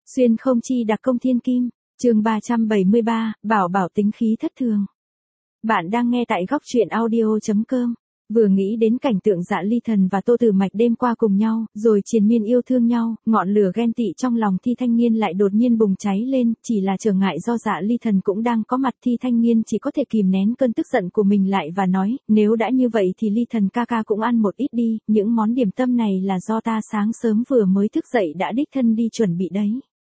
Xuyên không chi đặc công thiên kim, chương 373, bảo bảo tính khí thất thường. Bạn đang nghe tại góc truyện audio.com. Vừa nghĩ đến cảnh tượng Dạ Ly Thần và Tô Tử Mạch đêm qua cùng nhau, rồi triền miên yêu thương nhau, ngọn lửa ghen tị trong lòng Thi Thanh Nghiên lại đột nhiên bùng cháy lên, chỉ là trở ngại do Dạ Ly Thần cũng đang có mặt. Thi Thanh Nghiên chỉ có thể kìm nén cơn tức giận của mình lại và nói, nếu đã như vậy thì Ly Thần ca ca cũng ăn một ít đi, những món điểm tâm này là do ta sáng sớm vừa mới thức dậy đã đích thân đi chuẩn bị đấy.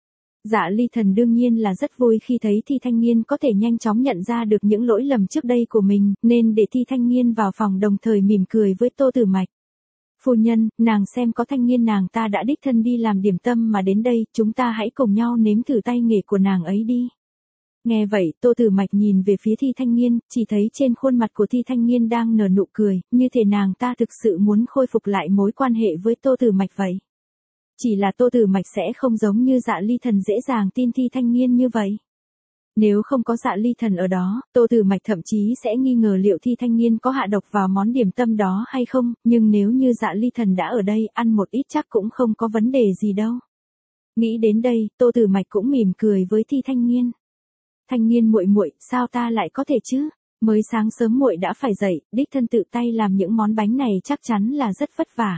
Dạ Ly Thần đương nhiên là rất vui khi thấy Thi Thanh Nghiên có thể nhanh chóng nhận ra được những lỗi lầm trước đây của mình, nên để Thi Thanh Nghiên vào phòng đồng thời mỉm cười với Tô Tử Mạch. Phu nhân, nàng xem có Thanh Nghiên nàng ta đã đích thân đi làm điểm tâm mà đến đây, chúng ta hãy cùng nhau nếm thử tay nghề của nàng ấy đi. Nghe vậy, Tô Tử Mạch nhìn về phía Thi Thanh Nghiên, chỉ thấy trên khuôn mặt của Thi Thanh Nghiên đang nở nụ cười, như thể nàng ta thực sự muốn khôi phục lại mối quan hệ với Tô Tử Mạch vậy. Chỉ là Tô Tử Mạch sẽ không giống như Dạ Ly Thần dễ dàng tin Thi Thanh Nghiên như vậy. Nếu không có Dạ Ly Thần ở đó, Tô Tử Mạch thậm chí sẽ nghi ngờ liệu Thi Thanh Nghiên có hạ độc vào món điểm tâm đó hay không, nhưng nếu như Dạ Ly Thần đã ở đây, ăn một ít chắc cũng không có vấn đề gì đâu. Nghĩ đến đây, Tô Tử Mạch cũng mỉm cười với Thi Thanh Nghiên. Thanh Nghiên muội muội, sao ta lại có thể chứ? Mới sáng sớm muội đã phải dậy, đích thân tự tay làm những món bánh này chắc chắn là rất vất vả.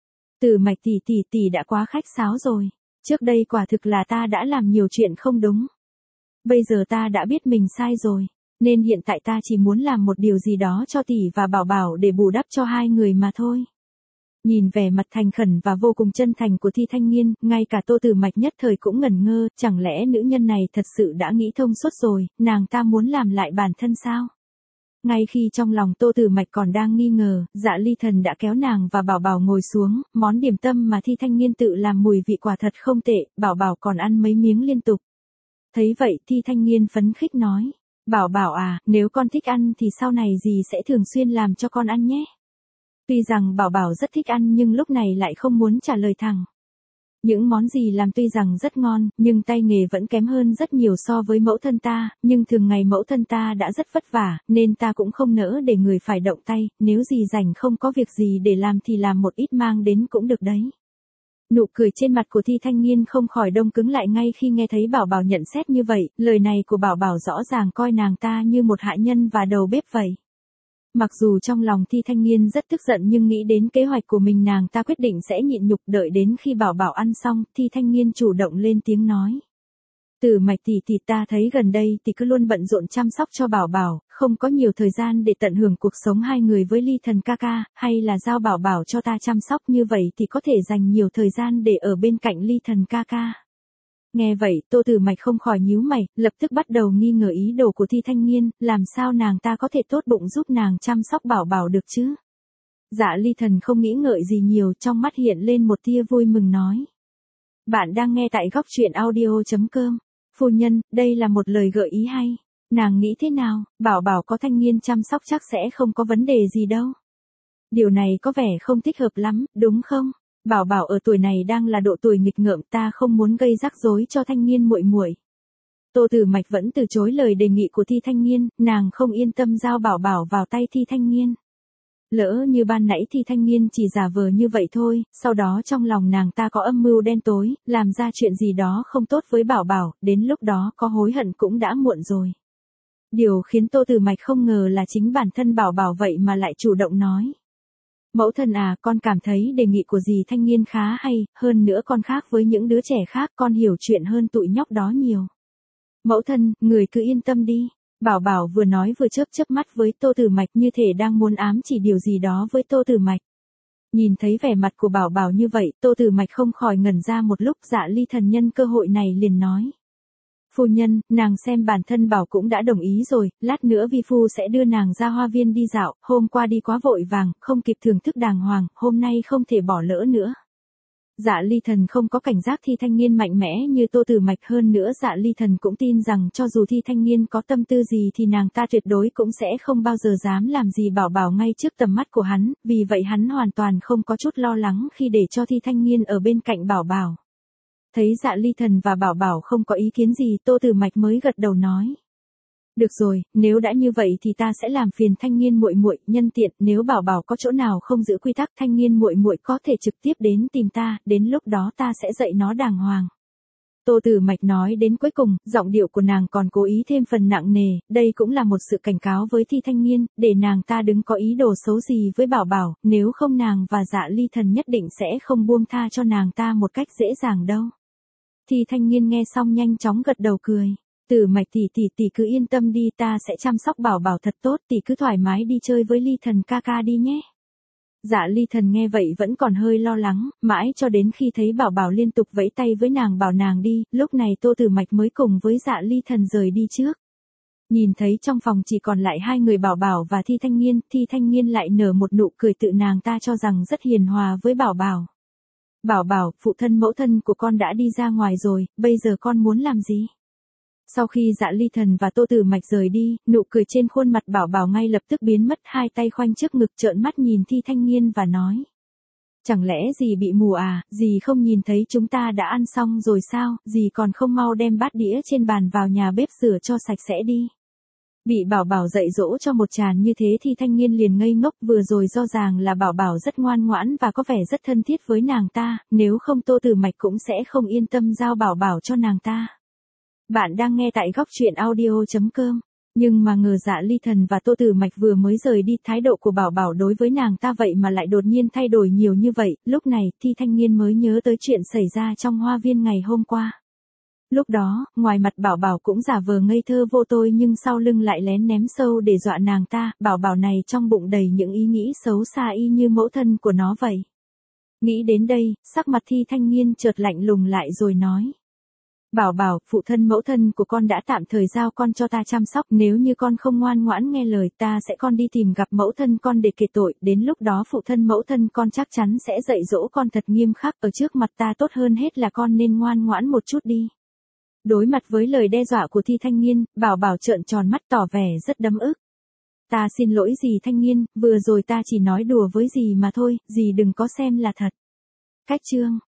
Tử Mạch tỷ đã quá khách sáo rồi. Trước đây quả thực là ta đã làm nhiều chuyện không đúng. Bây giờ ta đã biết mình sai rồi, nên hiện tại ta chỉ muốn làm một điều gì đó cho tỷ và bảo bảo để bù đắp cho hai người mà thôi. Nhìn vẻ mặt thành khẩn và vô cùng chân thành của Thi Thanh Nghiên, ngay cả Tô Tử Mạch nhất thời cũng ngẩn ngơ, chẳng lẽ nữ nhân này thật sự đã nghĩ thông suốt rồi, nàng ta muốn làm lại bản thân sao? Ngay khi trong lòng Tô Tử Mạch còn đang nghi ngờ, Dạ Ly Thần đã kéo nàng và bảo bảo ngồi xuống, món điểm tâm mà Thi Thanh Nghiên tự làm mùi vị quả thật không tệ, bảo bảo còn ăn mấy miếng liên tục. Thấy vậy Thi Thanh Nghiên phấn khích nói, bảo bảo à, nếu con thích ăn thì sau này dì sẽ thường xuyên làm cho con ăn nhé. Tuy rằng bảo bảo rất thích ăn nhưng lúc này lại không muốn trả lời thẳng. Những món gì làm tuy rằng rất ngon, nhưng tay nghề vẫn kém hơn rất nhiều so với mẫu thân ta, nhưng thường ngày mẫu thân ta đã rất vất vả, nên ta cũng không nỡ để người phải động tay, nếu gì rảnh không có việc gì để làm thì làm một ít mang đến cũng được đấy. Nụ cười trên mặt của Thi Thanh Nghiên không khỏi đông cứng lại ngay khi nghe thấy bảo bảo nhận xét như vậy, lời này của bảo bảo rõ ràng coi nàng ta như một hạ nhân và đầu bếp vậy. Mặc dù trong lòng Thi Thanh Nghiên rất tức giận nhưng nghĩ đến kế hoạch của mình nàng ta quyết định sẽ nhịn nhục đợi đến khi bảo bảo ăn xong, Thi Thanh Nghiên chủ động lên tiếng nói. Tử Mạch tỷ ta thấy gần đây thì cứ luôn bận rộn chăm sóc cho bảo bảo, không có nhiều thời gian để tận hưởng cuộc sống hai người với Ly Thần ca ca, hay là giao bảo bảo cho ta chăm sóc như vậy thì có thể dành nhiều thời gian để ở bên cạnh Ly Thần ca ca. Nghe vậy, Tô Tử Mạch không khỏi nhíu mày, lập tức bắt đầu nghi ngờ ý đồ của Thi Thanh Nghiên, làm sao nàng ta có thể tốt bụng giúp nàng chăm sóc bảo bảo được chứ? Dạ Ly Thần không nghĩ ngợi gì nhiều, trong mắt hiện lên một tia vui mừng nói. Bạn đang nghe tại góc truyện audio.com. Phu nhân, đây là một lời gợi ý hay. Nàng nghĩ thế nào, bảo bảo có Thanh Nghiên chăm sóc chắc sẽ không có vấn đề gì đâu. Điều này có vẻ không thích hợp lắm, đúng không? Bảo bảo ở tuổi này đang là độ tuổi nghịch ngợm, ta không muốn gây rắc rối cho Thanh Nghiên muội muội. Tô Tử Mạch vẫn từ chối lời đề nghị của Thi Thanh Nghiên, nàng không yên tâm giao bảo bảo vào tay Thi Thanh Nghiên. Lỡ như ban nãy Thi Thanh Nghiên chỉ giả vờ như vậy thôi, sau đó trong lòng nàng ta có âm mưu đen tối, làm ra chuyện gì đó không tốt với bảo bảo, đến lúc đó có hối hận cũng đã muộn rồi. Điều khiến Tô Tử Mạch không ngờ là chính bản thân bảo bảo vậy mà lại chủ động nói. Mẫu thân à, con cảm thấy đề nghị của dì Thanh Nghiên khá hay, hơn nữa con khác với những đứa trẻ khác, con hiểu chuyện hơn tụi nhóc đó nhiều. Mẫu thân, người cứ yên tâm đi. Bảo bảo vừa nói vừa chớp mắt với Tô Tử Mạch như thể đang muốn ám chỉ điều gì đó với Tô Tử Mạch. Nhìn thấy vẻ mặt của bảo bảo như vậy, Tô Tử Mạch không khỏi ngẩn ra một lúc. Dạ Ly Thần nhân cơ hội này liền nói. Phu nhân, nàng xem bản thân bảo cũng đã đồng ý rồi, lát nữa vi phu sẽ đưa nàng ra hoa viên đi dạo, hôm qua đi quá vội vàng, không kịp thưởng thức đàng hoàng, hôm nay không thể bỏ lỡ nữa. Dạ Ly Thần không có cảnh giác Thi Thanh Nghiên mạnh mẽ như Tô Tử Mạch, hơn nữa Dạ Ly Thần cũng tin rằng cho dù Thi Thanh Nghiên có tâm tư gì thì nàng ta tuyệt đối cũng sẽ không bao giờ dám làm gì bảo bảo ngay trước tầm mắt của hắn, vì vậy hắn hoàn toàn không có chút lo lắng khi để cho Thi Thanh Nghiên ở bên cạnh bảo bảo. Thấy Dạ Ly Thần và bảo bảo không có ý kiến gì, Tô Tử Mạch mới gật đầu nói. Được rồi, nếu đã như vậy thì ta sẽ làm phiền Thanh Nghiên muội muội, nhân tiện nếu bảo bảo có chỗ nào không giữ quy tắc Thanh Nghiên muội muội có thể trực tiếp đến tìm ta, đến lúc đó ta sẽ dạy nó đàng hoàng. Tô Tử Mạch nói đến cuối cùng, giọng điệu của nàng còn cố ý thêm phần nặng nề, đây cũng là một sự cảnh cáo với Thi Thanh Nghiên, để nàng ta đừng có ý đồ xấu gì với Bảo Bảo, nếu không nàng và Dạ Ly Thần nhất định sẽ không buông tha cho nàng ta một cách dễ dàng đâu. Thi Thanh Nghiên nghe xong nhanh chóng gật đầu cười. Tử Mạch tỷ cứ yên tâm đi, ta sẽ chăm sóc Bảo Bảo thật tốt, tỷ cứ thoải mái đi chơi với Ly Thần ca ca đi nhé. Dạ Ly Thần nghe vậy vẫn còn hơi lo lắng, mãi cho đến khi thấy Bảo Bảo liên tục vẫy tay với nàng bảo nàng đi, lúc này Tô Tử Mạch mới cùng với Dạ Ly Thần rời đi trước. Nhìn thấy trong phòng chỉ còn lại hai người Bảo Bảo và Thi Thanh Nghiên lại nở một nụ cười tự nàng ta cho rằng rất hiền hòa với Bảo Bảo. Bảo Bảo, phụ thân mẫu thân của con đã đi ra ngoài rồi, bây giờ con muốn làm gì? Sau khi Dạ Ly Thần và Tô Tử Mạch rời đi, nụ cười trên khuôn mặt Bảo Bảo ngay lập tức biến mất, hai tay khoanh trước ngực trợn mắt nhìn Thi Thanh Nghiên và nói. Chẳng lẽ dì bị mù à, dì không nhìn thấy chúng ta đã ăn xong rồi sao, dì còn không mau đem bát đĩa trên bàn vào nhà bếp rửa cho sạch sẽ đi. Bị Bảo Bảo dạy dỗ cho một tràng như thế Thi Thanh Nghiên liền ngây ngốc, vừa rồi rõ ràng là Bảo Bảo rất ngoan ngoãn và có vẻ rất thân thiết với nàng ta, nếu không Tô Tử Mạch cũng sẽ không yên tâm giao Bảo Bảo cho nàng ta. Bạn đang nghe tại góc truyện audio.com. Nhưng mà ngờ Dạ Ly Thần và Tô Tử Mạch vừa mới rời đi, thái độ của Bảo Bảo đối với nàng ta vậy mà lại đột nhiên thay đổi nhiều như vậy, lúc này Thi Thanh Nghiên mới nhớ tới chuyện xảy ra trong hoa viên ngày hôm qua. Lúc đó, ngoài mặt Bảo Bảo cũng giả vờ ngây thơ vô tội nhưng sau lưng lại lén ném sâu để dọa nàng ta, Bảo Bảo này trong bụng đầy những ý nghĩ xấu xa y như mẫu thân của nó vậy. Nghĩ đến đây, sắc mặt Thi Thanh Nghiên chợt lạnh lùng lại rồi nói. Bảo Bảo, phụ thân mẫu thân của con đã tạm thời giao con cho ta chăm sóc, nếu như con không ngoan ngoãn nghe lời ta sẽ con đi tìm gặp mẫu thân con để kể tội, đến lúc đó phụ thân mẫu thân con chắc chắn sẽ dạy dỗ con thật nghiêm khắc, ở trước mặt ta tốt hơn hết là con nên ngoan ngoãn một chút đi. Đối mặt với lời đe dọa của Thi Thanh Nghiên, Bảo Bảo trợn tròn mắt tỏ vẻ rất đấm ức. Ta xin lỗi dì Thanh Nghiên, vừa rồi ta chỉ nói đùa với dì mà thôi, dì đừng có xem là thật. Cách chương